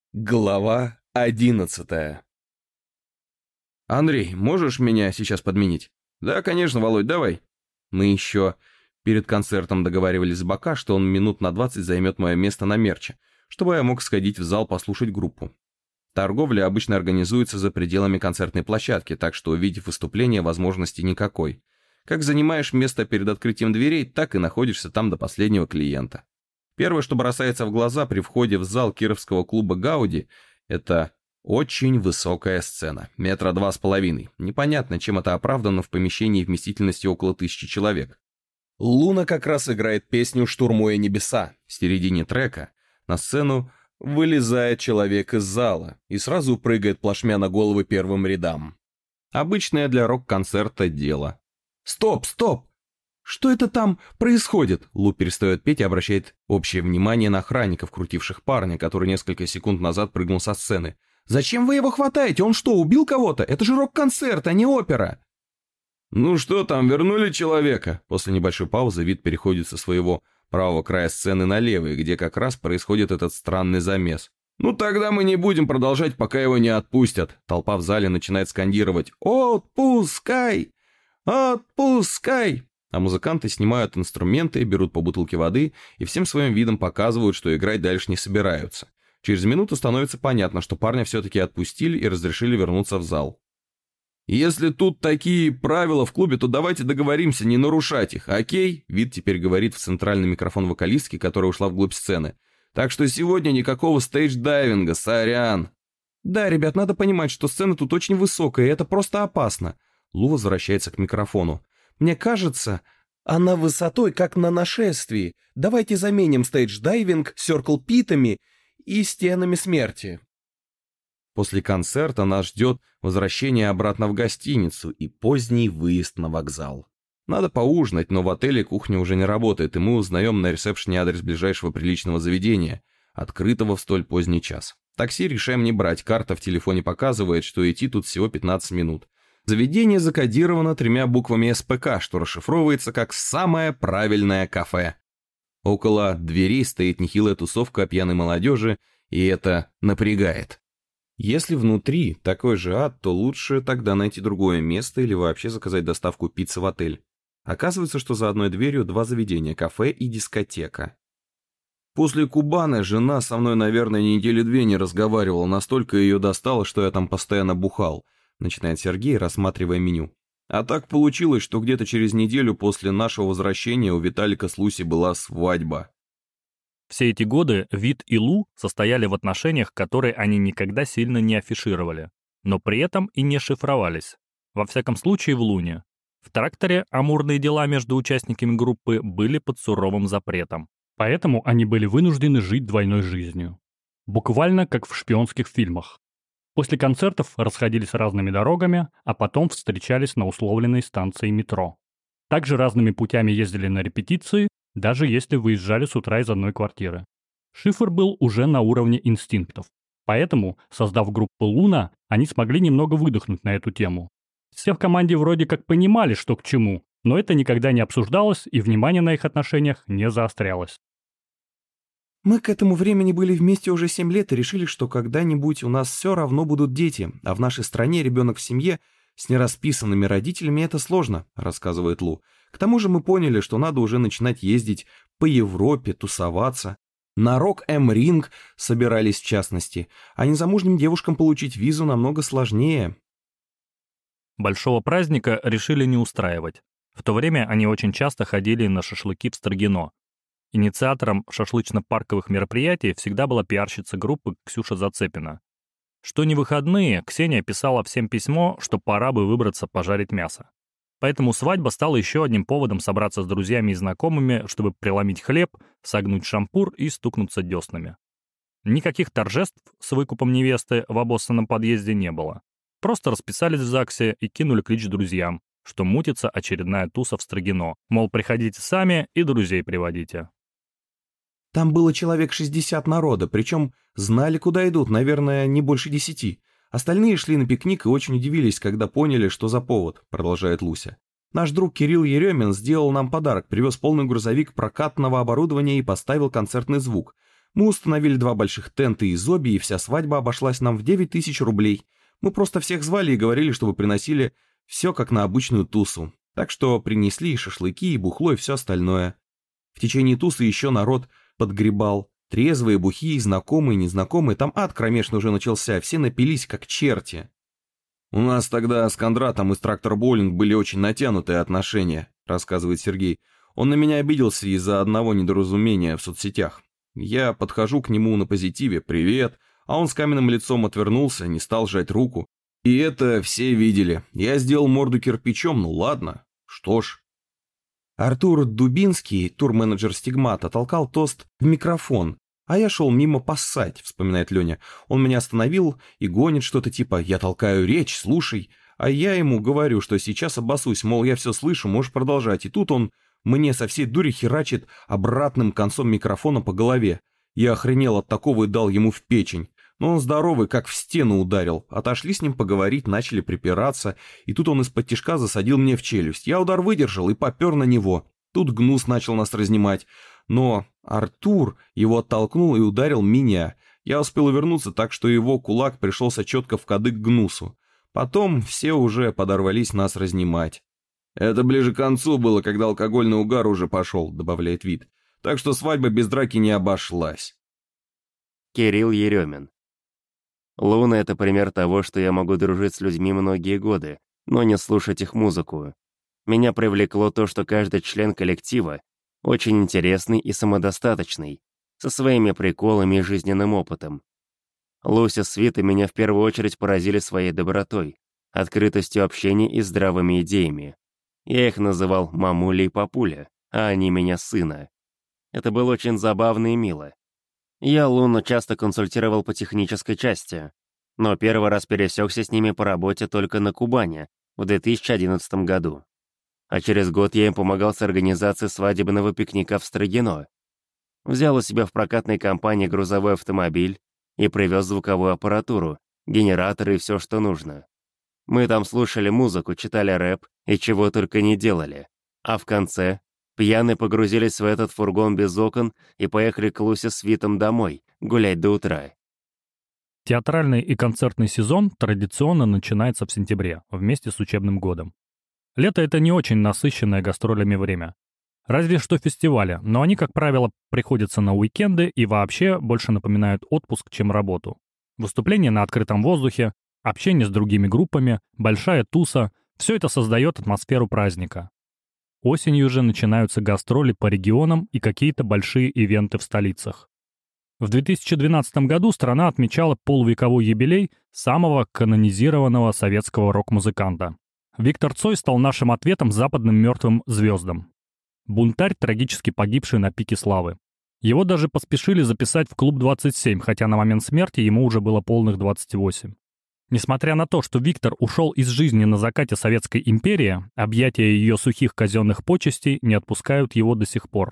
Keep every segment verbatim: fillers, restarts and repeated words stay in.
Глава одиннадцатая. «Андрей, можешь меня сейчас подменить?» «Да, конечно, Володь, давай». Мы еще перед концертом договаривались с Бока, что он минут на двадцать займет мое место на мерче, чтобы я мог сходить в зал послушать группу. Торговля обычно организуется за пределами концертной площадки, так что, увидев выступление, возможности никакой. Как занимаешь место перед открытием дверей, так и находишься там до последнего клиента. Первое, что бросается в глаза при входе в зал кировского клуба «Гауди», это очень высокая сцена, метра два с половиной. Непонятно, чем это оправдано в помещении вместительностью около тысячи человек. Луна как раз играет песню «Штурмуя небеса». В середине трека на сцену вылезает человек из зала и сразу прыгает плашмя на головы первым рядам. Обычное для рок-концерта дело. «Стоп, стоп! Что это там происходит?» Лу перестает петь и обращает общее внимание на охранников, крутивших парня, который несколько секунд назад прыгнул со сцены. «Зачем вы его хватаете? Он что, убил кого-то? Это же рок-концерт, а не опера!» «Ну что там, вернули человека?» После небольшой паузы Вит переходит со своего правого края сцены на левый, где как раз происходит этот странный замес. «Ну тогда мы не будем продолжать, пока его не отпустят». Толпа в зале начинает скандировать «Отпускай! Отпускай!» А музыканты снимают инструменты, берут по бутылке воды и всем своим видом показывают, что играть дальше не собираются. Через минуту становится понятно, что парня все-таки отпустили и разрешили вернуться в зал. «Если тут такие правила в клубе, то давайте договоримся не нарушать их, окей?» Вид теперь говорит в центральный микрофон вокалистки, которая ушла вглубь сцены. «Так что сегодня никакого стейдж-дайвинга, сорян!» «Да, ребят, надо понимать, что сцена тут очень высокая, и это просто опасно». Лу возвращается к микрофону. «Мне кажется, она высотой, как на нашествии. Давайте заменим стейдж-дайвинг сёркл-питами и стенами смерти». После концерта нас ждет возвращение обратно в гостиницу и поздний выезд на вокзал. Надо поужинать, но в отеле кухня уже не работает, и мы узнаем на ресепшене адрес ближайшего приличного заведения, открытого в столь поздний час. Такси решаем не брать, карта в телефоне показывает, что идти тут всего пятнадцать минут. Заведение закодировано тремя буквами эс пэ ка, что расшифровывается как «самое правильное кафе». Около дверей стоит нехилая тусовка пьяной молодежи, и это напрягает. Если внутри такой же ад, то лучше тогда найти другое место или вообще заказать доставку пиццы в отель. Оказывается, что за одной дверью два заведения – кафе и дискотека. После Кубаны жена со мной, наверное, недели две не разговаривала, настолько ее достало, что я там постоянно бухал. Начинает Сергей, рассматривая меню. А так получилось, что где-то через неделю после нашего возвращения у Виталика с Луси была свадьба. Все эти годы Вит и Лу состояли в отношениях, которые они никогда сильно не афишировали, но при этом и не шифровались. Во всяком случае в Луне. В тракторе амурные дела между участниками группы были под суровым запретом. Поэтому они были вынуждены жить двойной жизнью. Буквально как в шпионских фильмах. После концертов расходились разными дорогами, а потом встречались на условленной станции метро. Также разными путями ездили на репетиции, даже если выезжали с утра из одной квартиры. Шифр был уже на уровне инстинктов. Поэтому, создав группу «Луна», они смогли немного выдохнуть на эту тему. Все в команде вроде как понимали, что к чему, но это никогда не обсуждалось и внимание на их отношениях не заострялось. «Мы к этому времени были вместе уже семь лет и решили, что когда-нибудь у нас все равно будут дети, а в нашей стране ребенок в семье с нерасписанными родителями — это сложно», — рассказывает Лу. «К тому же мы поняли, что надо уже начинать ездить по Европе, тусоваться. На Рок-М-Ринг собирались в частности, а незамужним девушкам получить визу намного сложнее». Большого праздника решили не устраивать. В то время они очень часто ходили на шашлыки в Строгино. Инициатором шашлычно-парковых мероприятий всегда была пиарщица группы Ксюша Зацепина. Что не выходные, Ксения писала всем письмо, что пора бы выбраться пожарить мясо. Поэтому свадьба стала еще одним поводом собраться с друзьями и знакомыми, чтобы преломить хлеб, согнуть шампур и стукнуться деснами. Никаких торжеств с выкупом невесты в обоссанном подъезде не было. Просто расписались в ЗАГСе и кинули клич друзьям, что мутится очередная туса в Строгино. Мол, приходите сами и друзей приводите. «Там было человек шестьдесят народа, причем знали, куда идут, наверное, не больше десяти. Остальные шли на пикник и очень удивились, когда поняли, что за повод», — продолжает Луся. «Наш друг Кирилл Еремин сделал нам подарок, привез полный грузовик прокатного оборудования и поставил концертный звук. Мы установили два больших тента из оби, и вся свадьба обошлась нам в девять тысяч рублей. Мы просто всех звали и говорили, чтобы приносили все как на обычную тусу. Так что принесли и шашлыки, и бухло, и все остальное. В течение тусы еще народ подгребал. Трезвые, бухие, знакомые, незнакомые. Там ад кромешный уже начался, все напились как черти. «У нас тогда с Кондратом из Трактор Боулинг были очень натянутые отношения», рассказывает Сергей. «Он на меня обиделся из-за одного недоразумения в соцсетях. Я подхожу к нему на позитиве, привет, а он с каменным лицом отвернулся, не стал жать руку. И это все видели. Я сделал морду кирпичом, ну ладно, что ж». Артур Дубинский, турменеджер «Стигмата», толкал тост в микрофон, а я шел мимо поссать, вспоминает Леня. Он меня остановил и гонит что-то типа «я толкаю речь, слушай», а я ему говорю, что сейчас обоссусь, мол, я все слышу, можешь продолжать. И тут он мне со всей дури херачит обратным концом микрофона по голове. Я охренел от такого и дал ему в печень. Но он здоровый, как в стену ударил. Отошли с ним поговорить, начали припираться, и тут он из-под тишка засадил мне в челюсть. Я удар выдержал и попер на него. Тут гнус начал нас разнимать. Но Артур его оттолкнул и ударил меня. Я успел увернуться, так что его кулак пришелся четко в кадык гнусу. Потом все уже подорвались нас разнимать. «Это ближе к концу было, когда алкогольный угар уже пошел», — добавляет Вит. «Так что свадьба без драки не обошлась». Кирилл Еремин. Луна — это пример того, что я могу дружить с людьми многие годы, но не слушать их музыку. Меня привлекло то, что каждый член коллектива очень интересный и самодостаточный, со своими приколами и жизненным опытом. Луся с Витой меня в первую очередь поразили своей добротой, открытостью общения и здравыми идеями. Я их называл мамуля и папуля, а они меня сына. Это было очень забавно и мило. Я Луну часто консультировал по технической части, но первый раз пересекся с ними по работе только на Кубани в две тысячи одиннадцатом году. А через год я им помогал с организацией свадебного пикника в Строгино. Взял у себя в прокатной компании грузовой автомобиль и привез звуковую аппаратуру, генераторы и все, что нужно. Мы там слушали музыку, читали рэп и чего только не делали. А в конце пьяные погрузились в этот фургон без окон и поехали к Лусе с Витом домой, гулять до утра. Театральный и концертный сезон традиционно начинается в сентябре, вместе с учебным годом. Лето — это не очень насыщенное гастролями время. Разве что фестивали, но они, как правило, приходятся на уикенды и вообще больше напоминают отпуск, чем работу. Выступления на открытом воздухе, общение с другими группами, большая туса — все это создает атмосферу праздника. Осенью же начинаются гастроли по регионам и какие-то большие ивенты в столицах. В две тысячи двенадцатом году страна отмечала полувековой юбилей самого канонизированного советского рок-музыканта. Виктор Цой стал нашим ответом западным мертвым звездам. Бунтарь, трагически погибший на пике славы. Его даже поспешили записать в клуб двадцать семь, хотя на момент смерти ему уже было полных двадцать восемь. Несмотря на то, что Виктор ушел из жизни на закате Советской империи, объятия ее сухих казенных почестей не отпускают его до сих пор.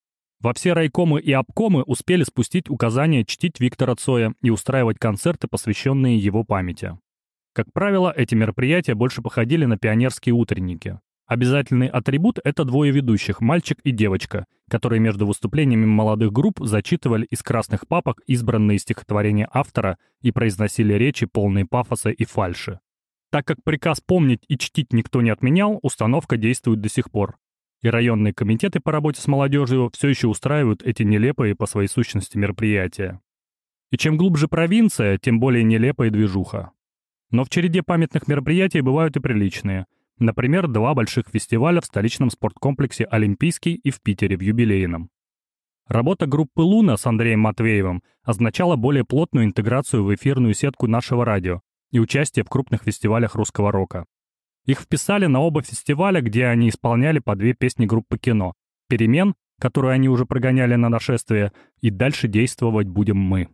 Во все райкомы и обкомы успели спустить указания чтить Виктора Цоя и устраивать концерты, посвященные его памяти. Как правило, эти мероприятия больше походили на пионерские утренники. Обязательный атрибут — это двое ведущих, мальчик и девочка, которые между выступлениями молодых групп зачитывали из красных папок избранные стихотворения автора и произносили речи, полные пафоса и фальши. Так как приказ помнить и чтить никто не отменял, установка действует до сих пор. И районные комитеты по работе с молодежью все еще устраивают эти нелепые по своей сущности мероприятия. И чем глубже провинция, тем более нелепая движуха. Но в череде памятных мероприятий бывают и приличные. Например, два больших фестиваля в столичном спорткомплексе «Олимпийский» и в Питере в юбилейном. Работа группы «Луна» с Андреем Матвеевым означала более плотную интеграцию в эфирную сетку нашего радио и участие в крупных фестивалях русского рока. Их вписали на оба фестиваля, где они исполняли по две песни группы «Кино». «Перемен», которую они уже прогоняли на нашествие, и «Дальше действовать будем мы».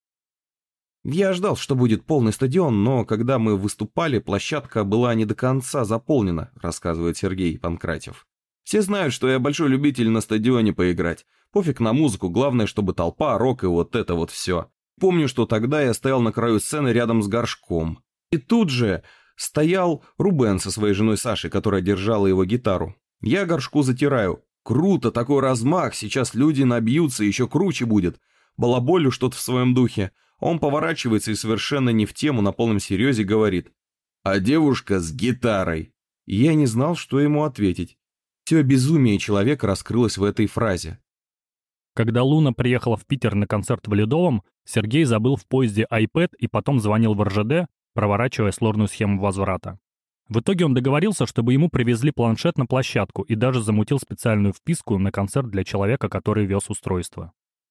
Я ждал, что будет полный стадион, но когда мы выступали, площадка была не до конца заполнена, рассказывает Сергей Панкратьев. Все знают, что я большой любитель на стадионе поиграть. Пофиг на музыку, главное, чтобы толпа, рок и вот это вот все. Помню, что тогда я стоял на краю сцены рядом с Горшком. И тут же стоял Рубен со своей женой Сашей, которая держала его гитару. Я Горшку затираю. Круто, такой размах, сейчас люди набьются, еще круче будет. балаболю что-то в своем духе. Он поворачивается и совершенно не в тему, на полном серьезе говорит: «А девушка с гитарой». И я не знал, что ему ответить. Все безумие человека раскрылось в этой фразе. Когда Луна приехала в Питер на концерт в Ледовом, Сергей забыл в поезде iPad и потом звонил в эр жэ дэ, проворачивая сложную схему возврата. В итоге он договорился, чтобы ему привезли планшет на площадку и даже замутил специальную вписку на концерт для человека, который вез устройство.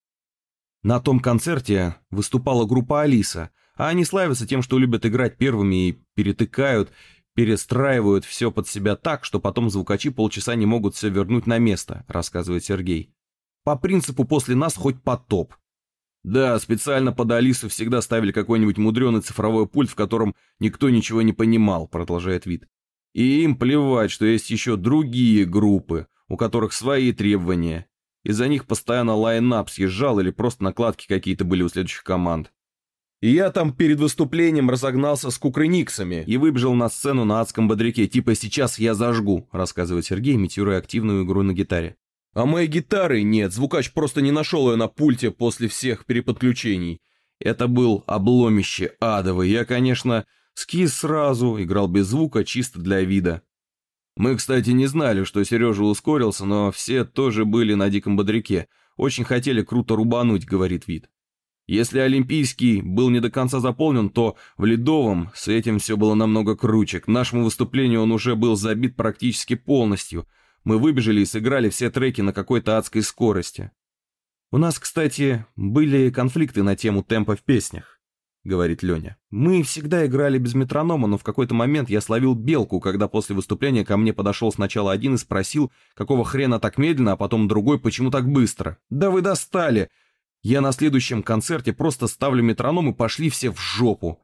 На том концерте выступала группа «Алиса», а они славятся тем, что любят играть первыми и перетыкают, перестраивают все под себя так, что потом звукачи полчаса не могут все вернуть на место, рассказывает Сергей. По принципу «после нас хоть потоп». Да, специально под «Алису» всегда ставили какой-нибудь мудреный цифровой пульт, в котором никто ничего не понимал, продолжает Вит. И им плевать, что есть еще другие группы, у которых свои требования. Из-за них постоянно лайн-ап съезжал или просто накладки какие-то были у следующих команд. И я там перед выступлением разогнался с кукрыниксами и выбежал на сцену на адском бодряке, типа «сейчас я зажгу», рассказывает Сергей, имитируя активную игру на гитаре. А моей гитары нет, звукач просто не нашел ее на пульте после всех переподключений. Это был обломище адовый. Я, конечно, скис сразу, играл без звука, чисто для вида. Мы, кстати, не знали, что Сережа ускорился, но все тоже были на диком бодряке. Очень хотели круто рубануть, говорит Вит. Если Олимпийский был не до конца заполнен, то в Ледовом с этим все было намного круче. К нашему выступлению он уже был забит практически полностью. Мы выбежали и сыграли все треки на какой-то адской скорости. У нас, кстати, были конфликты на тему темпа в песнях, говорит Леня. Мы всегда играли без метронома, но в какой-то момент я словил белку, когда после выступления ко мне подошел сначала один и спросил, какого хрена так медленно, а потом другой, почему так быстро. Да вы достали! Я на следующем концерте просто ставлю метроном и пошли все в жопу.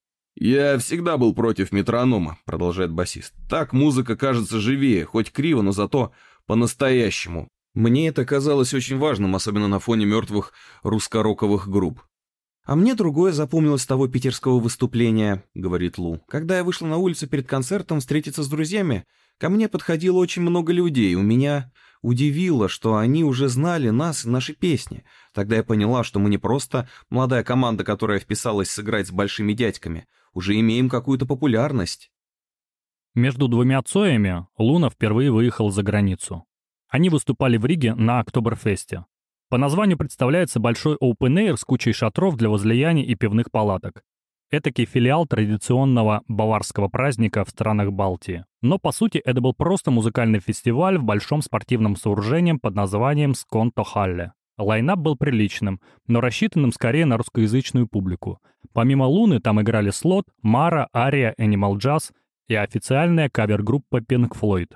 «Я всегда был против метронома», — продолжает басист. «Так музыка кажется живее, хоть криво, но зато по-настоящему. Мне это казалось очень важным, особенно на фоне мертвых русско-роковых групп». «А мне другое запомнилось с того питерского выступления», — говорит Лу. «Когда я вышла на улицу перед концертом встретиться с друзьями, ко мне подходило очень много людей. У меня удивило, что они уже знали нас и наши песни. Тогда я поняла, что мы не просто молодая команда, которая вписалась сыграть с большими дядьками, уже имеем какую-то популярность». Между двумя Цоями Луна впервые выехал за границу. Они выступали в Риге на Октоберфесте. По названию представляется большой open-air с кучей шатров для возлияний и пивных палаток. Этакий филиал традиционного баварского праздника в странах Балтии. Но по сути это был просто музыкальный фестиваль в большом спортивном сооружении под названием Сконтохалле. Лайнап был приличным, но рассчитанным скорее на русскоязычную публику. Помимо Луны там играли Слот, Мара, Ария, Animal Jazz и официальная кавер-группа Pink Floyd.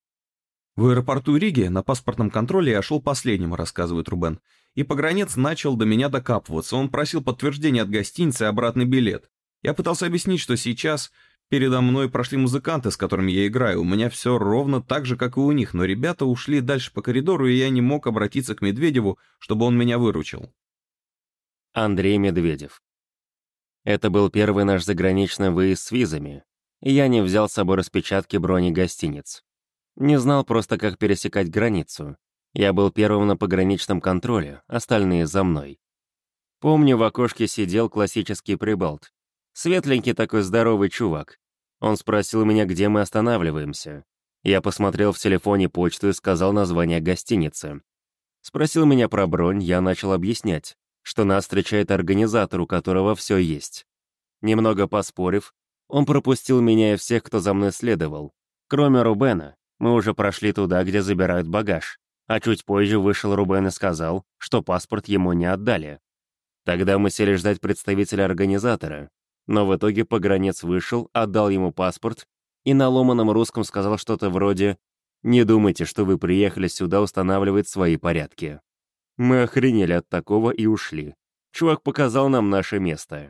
В аэропорту Риги на паспортном контроле я шел последним, рассказывает Рубен. И погранец начал до меня докапываться. Он просил подтверждения от гостиницы и обратный билет. Я пытался объяснить, что сейчас передо мной прошли музыканты, с которыми я играю. У меня все ровно так же, как и у них, но ребята ушли дальше по коридору, и я не мог обратиться к Медведеву, чтобы он меня выручил. Андрей Медведев. Это был первый наш заграничный выезд с визами, и я не взял с собой распечатки брони гостиниц. Не знал просто, как пересекать границу. Я был первым на пограничном контроле, остальные за мной. Помню, в окошке сидел классический прибалт. Светленький такой здоровый чувак. Он спросил меня, где мы останавливаемся. Я посмотрел в телефоне почту и сказал название гостиницы. Спросил меня про бронь, я начал объяснять, что нас встречает организатор, у которого все есть. Немного поспорив, он пропустил меня и всех, кто за мной следовал. Кроме Рубена, мы уже прошли туда, где забирают багаж. А чуть позже вышел Рубен и сказал, что паспорт ему не отдали. Тогда мы сели ждать представителя организатора, но в итоге погранец вышел, отдал ему паспорт и на ломаном русском сказал что-то вроде «Не думайте, что вы приехали сюда устанавливать свои порядки». Мы охренели от такого и ушли. Чувак показал нам наше место.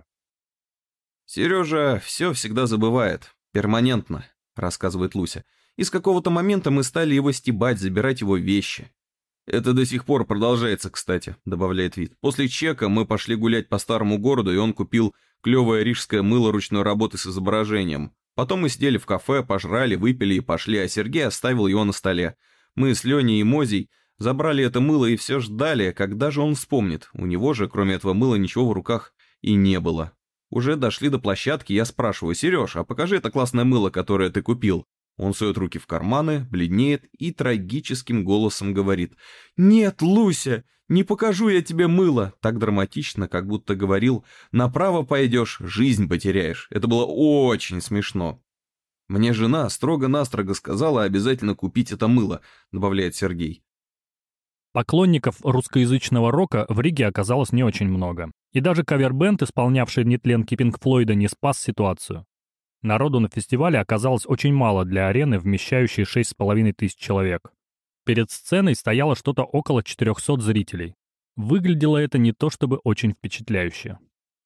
«Сережа все всегда забывает. Перманентно», — рассказывает Луся. «И с какого-то момента мы стали его стебать, забирать его вещи. Это до сих пор продолжается, кстати», — добавляет Вит. «После чека мы пошли гулять по старому городу, и он купил клевое рижское мыло ручной работы с изображением. Потом мы сидели в кафе, пожрали, выпили и пошли, а Сергей оставил его на столе. Мы с Леней и Мозей Забрали это мыло и все ждали, когда же он вспомнит. У него же, кроме этого мыла, ничего в руках и не было. Уже дошли до площадки, я спрашиваю: «Сереж, а покажи это классное мыло, которое ты купил». Он сует руки в карманы, бледнеет и трагическим голосом говорит: «Нет, Луся, не покажу я тебе мыло». Так драматично, как будто говорил: «Направо пойдешь, жизнь потеряешь». Это было очень смешно. «Мне жена строго-настрого сказала обязательно купить это мыло», добавляет Сергей. Поклонников русскоязычного рока в Риге оказалось не очень много. И даже кавер-бенд, исполнявший нетленки Пинк Флойда, не спас ситуацию. Народу на фестивале оказалось очень мало для арены, вмещающей шесть с половиной тысяч человек. Перед сценой стояло что-то около четырехсот зрителей. Выглядело это не то чтобы очень впечатляюще.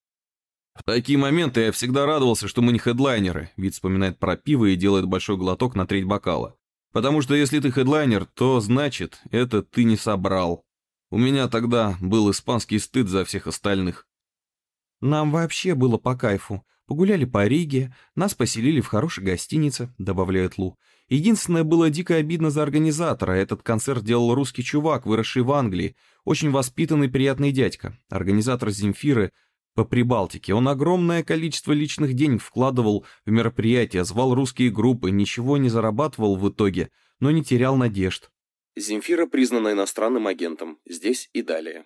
«В такие моменты я всегда радовался, что мы не хедлайнеры», Вит вспоминает про пиво и делает большой глоток на треть бокала. «Потому что если ты хедлайнер, то значит, это ты не собрал. У меня тогда был испанский стыд за всех остальных». «Нам вообще было по кайфу. Погуляли по Риге, нас поселили в хорошей гостинице», добавляет Лу. «Единственное, было дико обидно за организатора. Этот концерт делал русский чувак, выросший в Англии. Очень воспитанный, приятный дядька. Организатор Земфиры по Прибалтике. Он огромное количество личных денег вкладывал в мероприятия, звал русские группы, ничего не зарабатывал в итоге, но не терял надежд». Земфира признана иностранным агентом. Здесь и далее.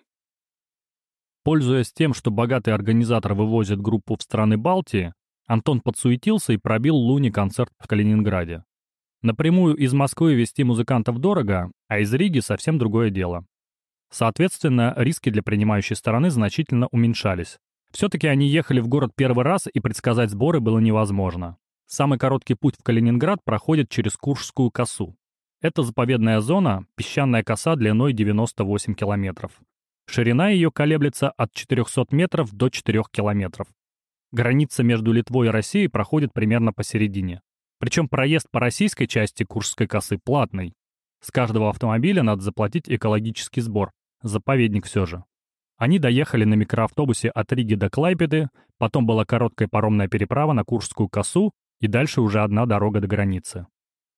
Пользуясь тем, что богатый организатор вывозит группу в страны Балтии, Антон подсуетился и пробил Луне концерт в Калининграде. Напрямую из Москвы везти музыкантов дорого, а из Риги совсем другое дело. Соответственно, риски для принимающей стороны значительно уменьшались. Все-таки они ехали в город первый раз, и предсказать сборы было невозможно. Самый короткий путь в Калининград проходит через Куршскую косу. Это заповедная зона, песчаная коса длиной девяносто восемь километров. Ширина ее колеблется от четырехсот метров до четырёх километров. Граница между Литвой и Россией проходит примерно посередине. Причем проезд по российской части Куршской косы платный. С каждого автомобиля надо заплатить экологический сбор. Заповедник все же. Они доехали на микроавтобусе от Риги до Клайпеды, потом была короткая паромная переправа на Куршскую косу, и дальше уже одна дорога до границы.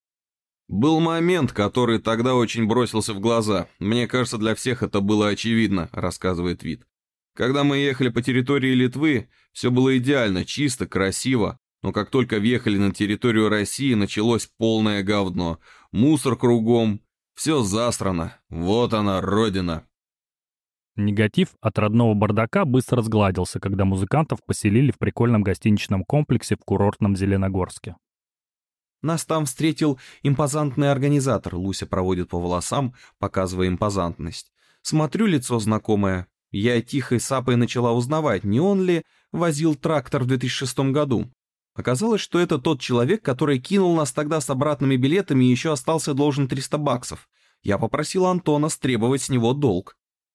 «Был момент, который тогда очень бросился в глаза. Мне кажется, для всех это было очевидно», — рассказывает Вит. «Когда мы ехали по территории Литвы, все было идеально, чисто, красиво. Но как только въехали на территорию России, началось полное говно. Мусор кругом, все засрано. Вот она, родина». Негатив от родного бардака быстро сгладился, когда музыкантов поселили в прикольном гостиничном комплексе в курортном Зеленогорске. «Нас там встретил импозантный организатор», — Луся проводит по волосам, показывая импозантность. «Смотрю, лицо знакомое. Я тихой сапой начала узнавать, не он ли возил трактор в две тысячи шестом году. Оказалось, что это тот человек, который кинул нас тогда с обратными билетами и еще остался должен триста баксов. Я попросил Антона стребовать с него долг».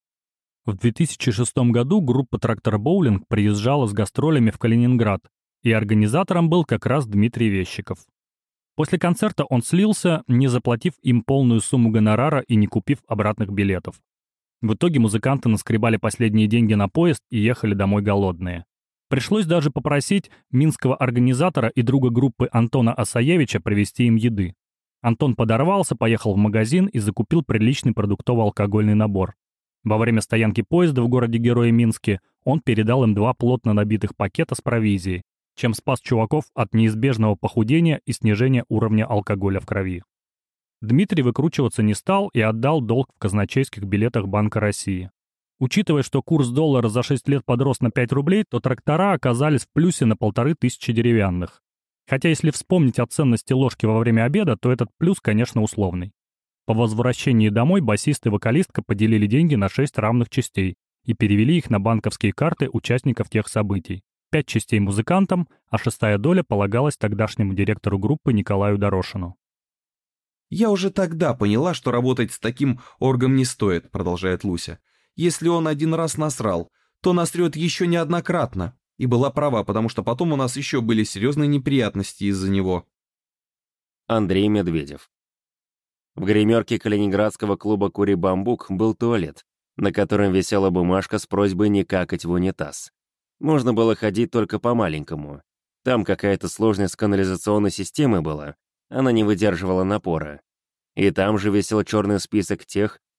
В две тысячи шестом году группа «Трактор Боулинг» приезжала с гастролями в Калининград, и организатором был как раз Дмитрий Вещиков. После концерта он слился, не заплатив им полную сумму гонорара и не купив обратных билетов. В итоге музыканты наскребали последние деньги на поезд и ехали домой голодные. Пришлось даже попросить минского организатора и друга группы Антона Асаевича привезти им еды. Антон подорвался, поехал в магазин и закупил приличный продуктово-алкогольный набор. Во время стоянки поезда в городе-герое Минске он передал им два плотно набитых пакета с провизией, чем спас чуваков от неизбежного похудения и снижения уровня алкоголя в крови. Дмитрий выкручиваться не стал и отдал долг в казначейских билетах Банка России. Учитывая, что курс доллара за шесть лет подрос на пять рублей, то трактора оказались в плюсе на полторы тысячи деревянных. Хотя если вспомнить о ценности ложки во время обеда, то этот плюс, конечно, условный. По возвращении домой басист и вокалистка поделили деньги на шесть равных частей и перевели их на банковские карты участников тех событий. Пять частей музыкантам, а шестая доля полагалась тогдашнему директору группы Николаю Дорошину. «Я уже тогда поняла, что работать с таким оргом не стоит», — продолжает Луся. «Если он один раз насрал, то насрет еще неоднократно». И была права, потому что потом у нас еще были серьезные неприятности из-за него. Андрей Медведев. В гримерке калининградского клуба «Кури Бамбук» был туалет, на котором висела бумажка с просьбой не какать в унитаз. Можно было ходить только по-маленькому. Там какая-то сложность канализационной системы была, она не выдерживала напора. И там же висел черный список тех,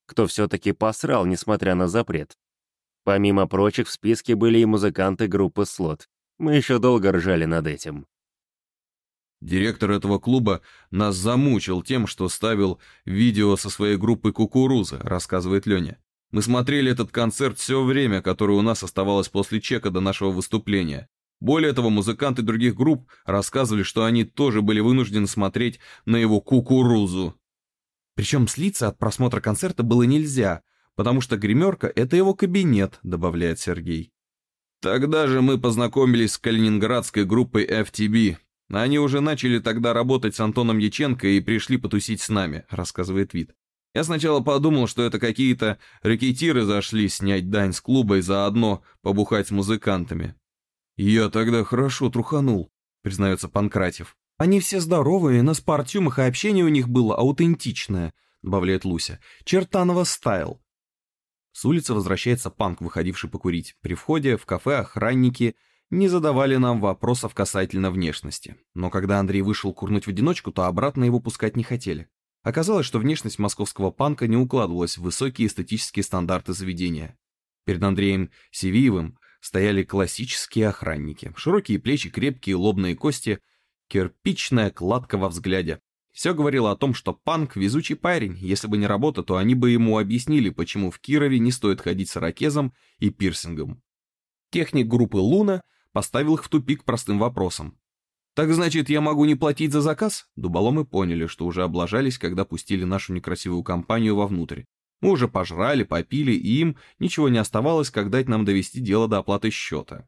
кто все-таки посрал, несмотря на запрет. Помимо прочих, в списке были и музыканты группы «Слот». Мы еще долго ржали над этим. Директор этого клуба нас замучил тем, что ставил видео со своей группой «Кукуруза», рассказывает Леня. Мы смотрели этот концерт все время, которое у нас оставалось после чека до нашего выступления. Более того, музыканты других групп рассказывали, что они тоже были вынуждены смотреть на его «Кукурузу». Причем слиться от просмотра концерта было нельзя, потому что гримерка — это его кабинет, добавляет Сергей. Тогда же мы познакомились с калининградской группой эф ти би. Они уже начали тогда работать с Антоном Яченко и пришли потусить с нами, рассказывает Вит. Я сначала подумал, что это какие-то рэкетиры зашли снять дань с клуба и заодно побухать с музыкантами. Я тогда хорошо труханул, признается Панкратьев. Они все здоровые, на спортюмах и общение у них было аутентичное, добавляет Луся. Чертанова стайл. С улицы возвращается Панк, выходивший покурить. При входе в кафе охранники не задавали нам вопросов касательно внешности. Но когда Андрей вышел курнуть в одиночку, то обратно его пускать не хотели. Оказалось, что внешность московского панка не укладывалась в высокие эстетические стандарты заведения. Перед Андреем Севиевым стояли классические охранники. Широкие плечи, крепкие лобные кости, кирпичная кладка во взгляде. Все говорило о том, что Панк — везучий парень. Если бы не работа, то они бы ему объяснили, почему в Кирове не стоит ходить с ирокезом и пирсингом. Техник группы «Луна» поставил их в тупик простым вопросом. «Так значит, я могу не платить за заказ?» Дуболомы поняли, что уже облажались, когда пустили нашу некрасивую компанию вовнутрь. Мы уже пожрали, попили, и им ничего не оставалось, как дать нам довести дело до оплаты счета.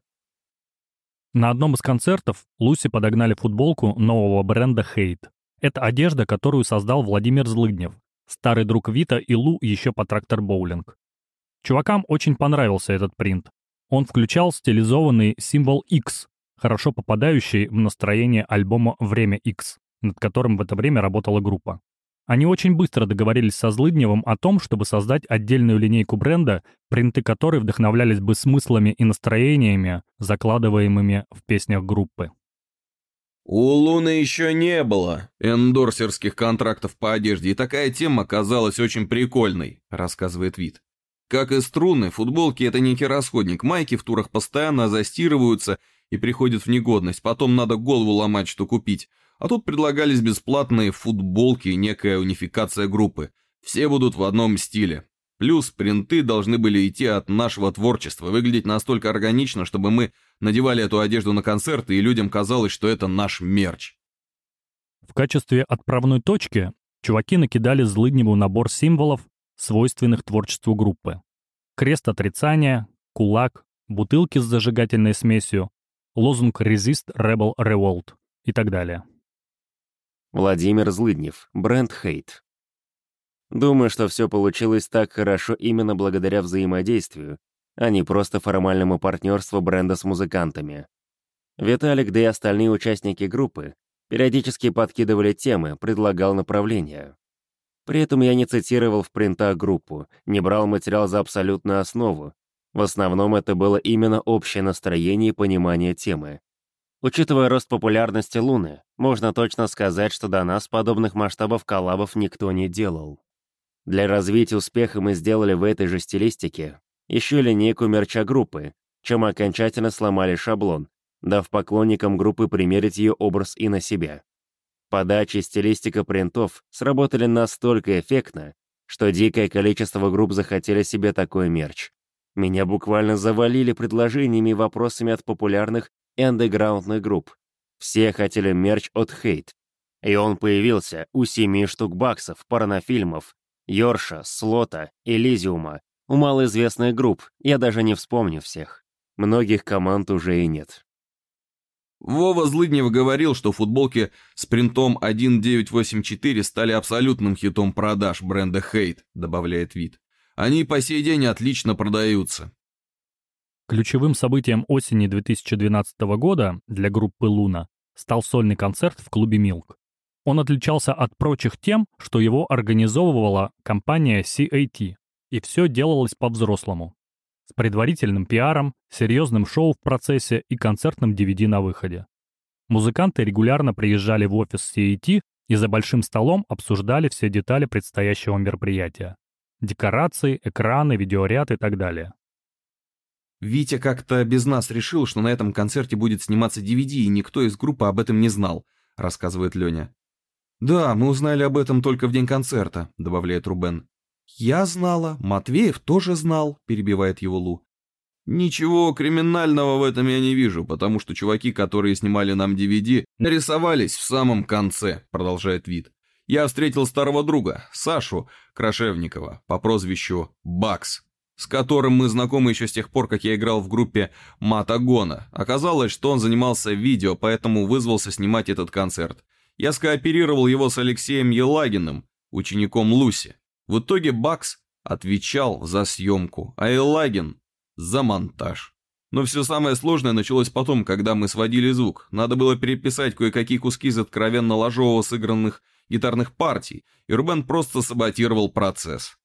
На одном из концертов Лусе подогнали футболку нового бренда «Хейт». Это одежда, которую создал Владимир Злыднев, старый друг Вита и Лу еще по трактор-боулинг. Чувакам очень понравился этот принт. Он включал стилизованный символ X, хорошо попадающий в настроение альбома «Время X», над которым в это время работала группа. Они очень быстро договорились со Злыдневым о том, чтобы создать отдельную линейку бренда, принты которой вдохновлялись бы смыслами и настроениями, закладываемыми в песнях группы. У Луны еще не было эндорсерских контрактов по одежде, и такая тема казалась очень прикольной, рассказывает Вит. Как и струны, футболки — это некий расходник, майки в турах постоянно застирываются и приходят в негодность, потом надо голову ломать, что купить. А тут предлагались бесплатные футболки и некая унификация группы. Все будут в одном стиле. Плюс принты должны были идти от нашего творчества, выглядеть настолько органично, чтобы мы надевали эту одежду на концерты, и людям казалось, что это наш мерч. В качестве отправной точки чуваки накидали Злыдневу набор символов, свойственных творчеству группы. Крест отрицания, кулак, бутылки с зажигательной смесью, лозунг «Resist Rebel Revolt» и так далее. Владимир Злыднев, бренд «Хейт». Думаю, что все получилось так хорошо именно благодаря взаимодействию, а не просто формальному партнерству бренда с музыкантами. Виталик, да и остальные участники группы периодически подкидывали темы, предлагал направления. При этом я не цитировал в принтах группу, не брал материал за абсолютную основу. В основном это было именно общее настроение и понимание темы. Учитывая рост популярности Луны, можно точно сказать, что до нас подобных масштабов коллабов никто не делал. Для развития успеха мы сделали в этой же стилистике еще линейку мерча группы, чем окончательно сломали шаблон, дав поклонникам группы примерить ее образ и на себя. Подача и стилистика принтов сработали настолько эффектно, что дикое количество групп захотели себе такой мерч. Меня буквально завалили предложениями и вопросами от популярных и андеграундных групп. Все хотели мерч от Хейт. И он появился у семи штук баксов, порнофильмов, Йорша, Слота, Элизиума, у малоизвестных групп, я даже не вспомню всех. Многих команд уже и нет. Вова Злыднев говорил, что футболки с принтом тысяча девятьсот восемьдесят четыре стали абсолютным хитом продаж бренда Hate, добавляет Вит. Они по сей день отлично продаются. Ключевым событием осени две тысячи двенадцатого года для группы «Луна» стал сольный концерт в клубе «Милк». Он отличался от прочих тем, что его организовывала компания си эй ти, и все делалось по-взрослому. С предварительным пиаром, серьезным шоу в процессе и концертным ди ви ди на выходе. Музыканты регулярно приезжали в офис си эй ти и за большим столом обсуждали все детали предстоящего мероприятия. Декорации, экраны, видеоряд и так далее. Витя как-то без нас решил, что на этом концерте будет сниматься ди ви ди, и никто из группы об этом не знал, рассказывает Леня. Да, мы узнали об этом только в день концерта, добавляет Рубен. Я знала, Матвеев тоже знал, перебивает его Лу. Ничего криминального в этом я не вижу, потому что чуваки, которые снимали нам ди ви ди, нарисовались в самом конце, продолжает Вит. Я встретил старого друга, Сашу Крашевникова, по прозвищу Бакс, с которым мы знакомы еще с тех пор, как я играл в группе Матагона. Оказалось, что он занимался видео, поэтому вызвался снимать этот концерт. Я скооперировал его с Алексеем Елагиным, учеником Луси. В итоге Бакс отвечал за съемку, а Елагин за монтаж. Но все самое сложное началось потом, когда мы сводили звук. Надо было переписать кое-какие куски из откровенно ложового сыгранных гитарных партий, и Рубен просто саботировал процесс.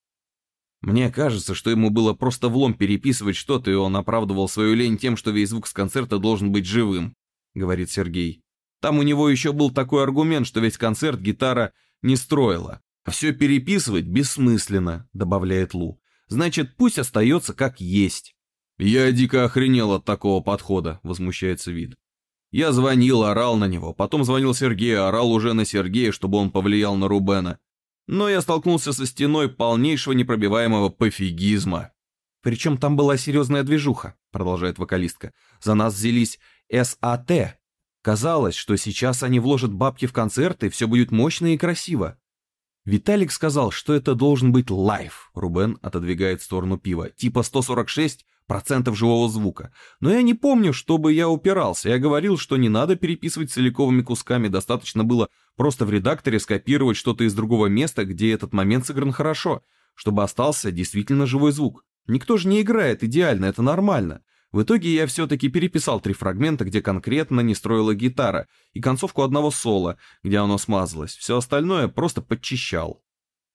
Мне кажется, что ему было просто влом переписывать что-то, и он оправдывал свою лень тем, что весь звук с концерта должен быть живым, говорит Сергей. Там у него еще был такой аргумент, что весь концерт гитара не строила. А все переписывать бессмысленно, добавляет Лу. Значит, пусть остается как есть. Я дико охренел от такого подхода, возмущается Вит. Я звонил, орал на него, потом звонил Сергею, орал уже на Сергея, чтобы он повлиял на Рубена. Но я столкнулся со стеной полнейшего непробиваемого пофигизма. Причем там была серьезная движуха, продолжает вокалистка. За нас взялись эс а тэ. Казалось, что сейчас они вложат бабки в концерт, и все будет мощно и красиво. Виталик сказал, что это должен быть лайв. Рубен отодвигает в сторону пива. Типа сто сорок шесть процентов живого звука. Но я не помню, чтобы я упирался. Я говорил, что не надо переписывать целиковыми кусками. Достаточно было просто в редакторе скопировать что-то из другого места, где этот момент сыгран хорошо, чтобы остался действительно живой звук. Никто же не играет идеально, это нормально. В итоге я все-таки переписал три фрагмента, где конкретно не строила гитара, и концовку одного соло, где оно смазалось. Все остальное просто подчищал.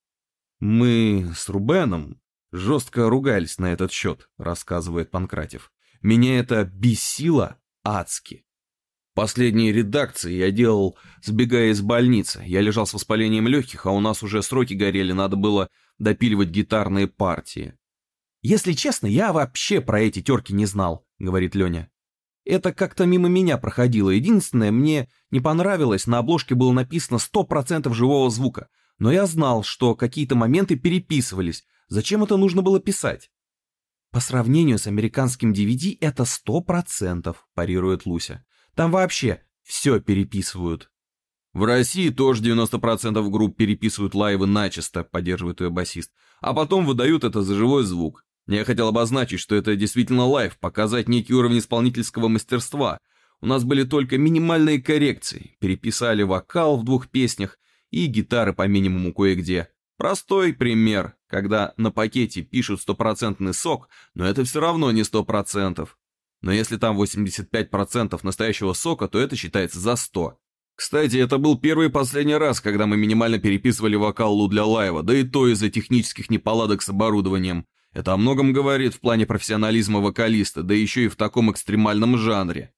Мы с Рубеном жестко ругались на этот счет, рассказывает Панкратев. Меня это бесило адски. Последние редакции я делал, сбегая из больницы. Я лежал с воспалением легких, а у нас уже сроки горели, надо было допиливать гитарные партии. «Если честно, я вообще про эти терки не знал», — говорит Леня. «Это как-то мимо меня проходило. Единственное, мне не понравилось, на обложке было написано сто процентов живого звука. Но я знал, что какие-то моменты переписывались. Зачем это нужно было писать?» «По сравнению с американским ди ви ди это сто процентов», — парирует Луся. «Там вообще все переписывают». «В России тоже девяносто процентов групп переписывают лайвы начисто», — поддерживает ее басист. «А потом выдают это за живой звук. Я хотел обозначить, что это действительно лайв, показать некий уровень исполнительского мастерства. У нас были только минимальные коррекции. Переписали вокал в двух песнях и гитары по минимуму кое-где. Простой пример, когда на пакете пишут стопроцентный сок, но это все равно не сто процентов. Но если там восемьдесят пять процентов настоящего сока, то это считается за сто. Кстати, это был первый и последний раз, когда мы минимально переписывали вокал Лу для лайва, да и то из-за технических неполадок с оборудованием. Это о многом говорит в плане профессионализма вокалиста, да еще и в таком экстремальном жанре.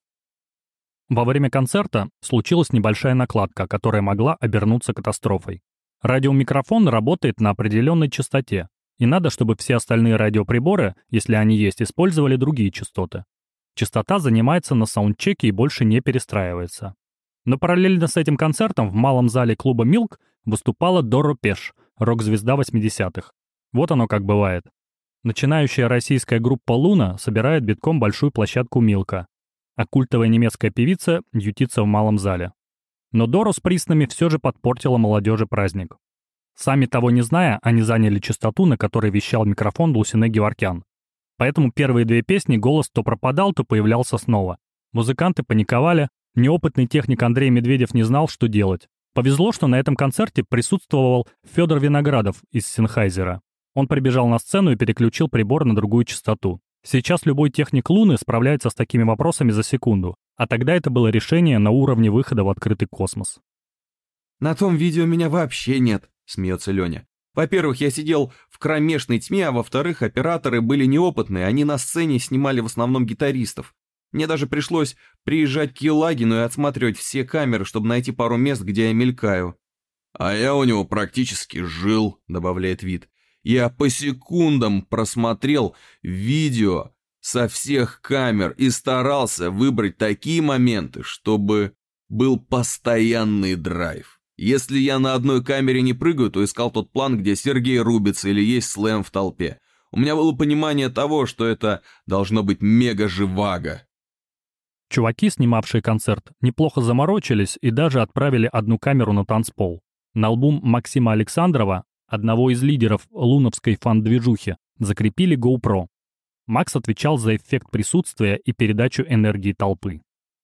Во время концерта случилась небольшая накладка, которая могла обернуться катастрофой. Радиомикрофон работает на определенной частоте, и надо, чтобы все остальные радиоприборы, если они есть, использовали другие частоты. Частота занимается на саундчеке и больше не перестраивается. Но параллельно с этим концертом в малом зале клуба «Милк» выступала Доро Пеш, рок-звезда восьмидесятых. Вот оно как бывает. Начинающая российская группа «Луна» собирает битком большую площадку «Милка», а культовая немецкая певица ютится в малом зале. Но Доро с приснами все же подпортила молодежи праздник. Сами того не зная, они заняли частоту, на которой вещал микрофон Лусинэ Геворкян. Поэтому первые две песни голос то пропадал, то появлялся снова. Музыканты паниковали, неопытный техник Андрей Медведев не знал, что делать. Повезло, что на этом концерте присутствовал Федор Виноградов из Сенхайзера. Он прибежал на сцену и переключил прибор на другую частоту. Сейчас любой техник Луны справляется с такими вопросами за секунду, а тогда это было решение на уровне выхода в открытый космос. «На том видео меня вообще нет», — смеется Леня. «Во-первых, я сидел в кромешной тьме, а во-вторых, операторы были неопытные, они на сцене снимали в основном гитаристов. Мне даже пришлось приезжать к Елагину и отсматривать все камеры, чтобы найти пару мест, где я мелькаю». «А я у него практически жил», — добавляет Вит. Я по секундам просмотрел видео со всех камер и старался выбрать такие моменты, чтобы был постоянный драйв. Если я на одной камере не прыгаю, то искал тот план, где Сергей рубится или есть слэм в толпе. У меня было понимание того, что это должно быть мега-живаго. Чуваки, снимавшие концерт, неплохо заморочились и даже отправили одну камеру на танцпол. На альбом Максима Александрова, одного из лидеров луновской фан-движухи, закрепили GoPro. Макс отвечал за эффект присутствия и передачу энергии толпы.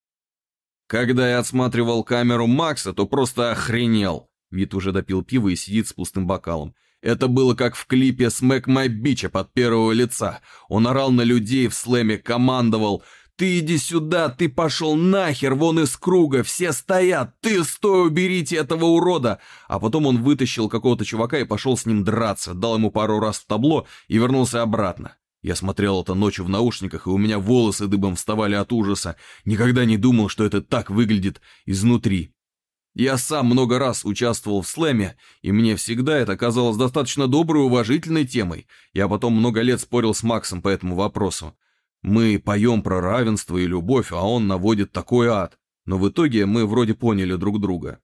Когда я отсматривал камеру Макса, то просто охренел. Вит уже допил пиво и сидит с пустым бокалом. Это было как в клипе «Smack My Bitch» от первого лица. Он орал на людей в слэме, командовал: «Ты иди сюда, ты пошел нахер, вон из круга, все стоят, ты стой, уберите этого урода!» А потом он вытащил какого-то чувака и пошел с ним драться, дал ему пару раз в табло и вернулся обратно. Я смотрел это ночью в наушниках, и у меня волосы дыбом вставали от ужаса. Никогда не думал, что это так выглядит изнутри. Я сам много раз участвовал в слэме, и мне всегда это казалось достаточно доброй и уважительной темой. Я потом много лет спорил с Максом по этому вопросу. Мы поем про равенство и любовь, а он наводит такой ад. Но в итоге мы вроде поняли друг друга.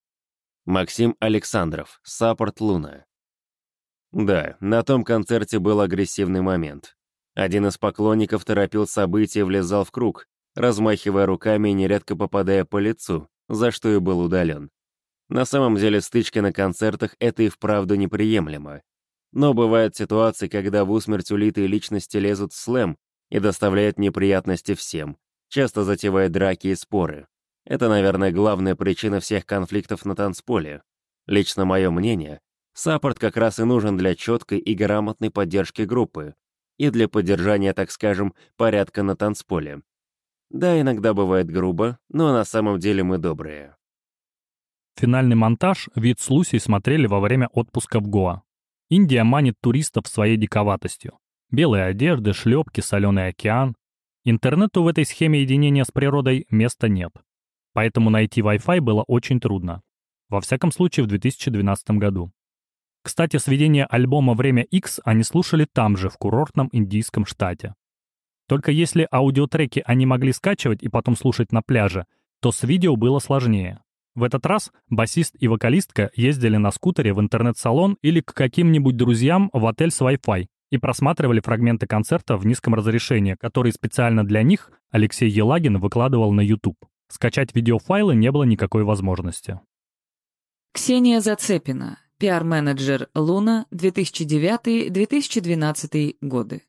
Максим Александров, саппорт Луна. Да, на том концерте был агрессивный момент. Один из поклонников торопил события и влезал в круг, размахивая руками и нередко попадая по лицу, за что и был удален. На самом деле стычки на концертах — это и вправду неприемлемо. Но бывают ситуации, когда в усмерть улитые личности лезут в слэм и доставляют неприятности всем, часто затевая драки и споры. Это, наверное, главная причина всех конфликтов на танцполе. Лично мое мнение, саппорт как раз и нужен для четкой и грамотной поддержки группы и для поддержания, так скажем, порядка на танцполе. Да, иногда бывает грубо, но на самом деле мы добрые. Финальный монтаж Вит с Лусей смотрели во время отпуска в Гоа. Индия манит туристов своей диковатостью. Белые одежды, шлепки, соленый океан. Интернету в этой схеме единения с природой места нет. Поэтому найти Wi-Fi было очень трудно. Во всяком случае, в две тысячи двенадцатом году. Кстати, сведение альбома «Время Икс» они слушали там же, в курортном индийском штате. Только если аудиотреки они могли скачивать и потом слушать на пляже, то с видео было сложнее. В этот раз басист и вокалистка ездили на скутере в интернет-салон или к каким-нибудь друзьям в отель с Wi-Fi и просматривали фрагменты концерта в низком разрешении, которые специально для них Алексей Елагин выкладывал на YouTube. Скачать видеофайлы не было никакой возможности. Ксения Зацепина, пиар-менеджер «Луна», две тысячи девятый — две тысячи двенадцатый годы.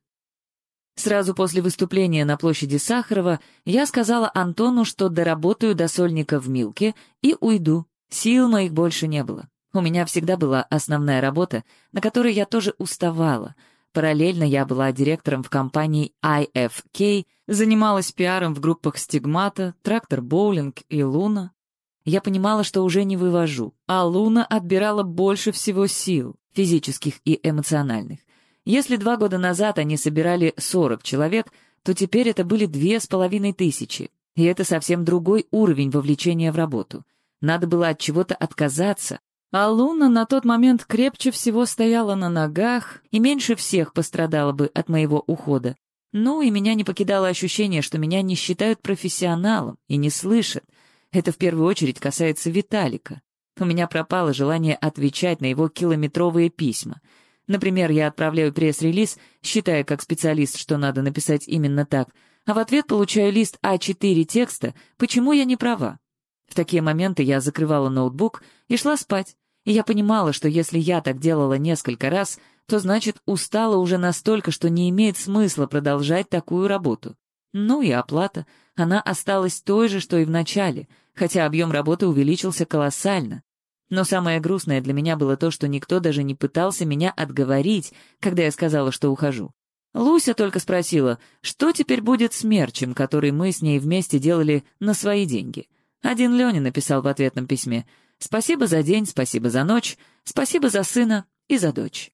Сразу после выступления на площади Сахарова я сказала Антону, что доработаю до сольника в Милке и уйду. Сил моих больше не было. У меня всегда была основная работа, на которой я тоже уставала. Параллельно я была директором в компании ай эф кей, занималась пиаром в группах «Стигмата», «Трактор Боулинг» и «Луна». Я понимала, что уже не вывожу, а «Луна» отбирала больше всего сил, физических и эмоциональных. Если два года назад они собирали сорок человек, то теперь это были две с половиной тысячи. И это совсем другой уровень вовлечения в работу. Надо было от чего-то отказаться. А Луна на тот момент крепче всего стояла на ногах и меньше всех пострадала бы от моего ухода. Ну и меня не покидало ощущение, что меня не считают профессионалом и не слышат. Это в первую очередь касается Виталика. У меня пропало желание отвечать на его километровые письма. Например, я отправляю пресс-релиз, считая как специалист, что надо написать именно так, а в ответ получаю лист а четыре текста, почему я не права. В такие моменты я закрывала ноутбук и шла спать, и я понимала, что если я так делала несколько раз, то значит устала уже настолько, что не имеет смысла продолжать такую работу. Ну и оплата, она осталась той же, что и в начале, хотя объем работы увеличился колоссально. Но самое грустное для меня было то, что никто даже не пытался меня отговорить, когда я сказала, что ухожу. Луся только спросила, что теперь будет с мерчем, который мы с ней вместе делали на свои деньги. Один Леня написал в ответном письме: «Спасибо за день, спасибо за ночь, спасибо за сына и за дочь».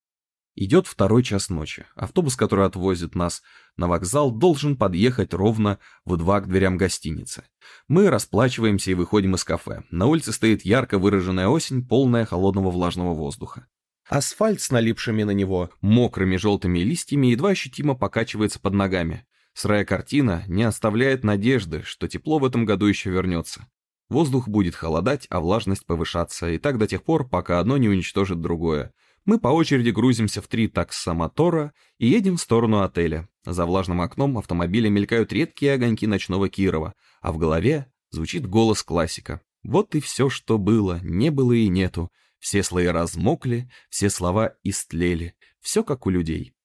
Идет второй час ночи. Автобус, который отвозит нас на вокзал, должен подъехать ровно в два к дверям гостиницы. Мы расплачиваемся и выходим из кафе. На улице стоит ярко выраженная осень, полная холодного влажного воздуха. Асфальт с налипшими на него мокрыми желтыми листьями едва ощутимо покачивается под ногами. Сырая картина не оставляет надежды, что тепло в этом году еще вернется. Воздух будет холодать, а влажность повышаться, и так до тех пор, пока одно не уничтожит другое. Мы по очереди грузимся в три таксомотора и едем в сторону отеля. За влажным окном автомобиля мелькают редкие огоньки ночного Кирова, а в голове звучит голос классика. Вот и все, что было, не было и нету. Все слои размокли, все слова истлели. Все как у людей.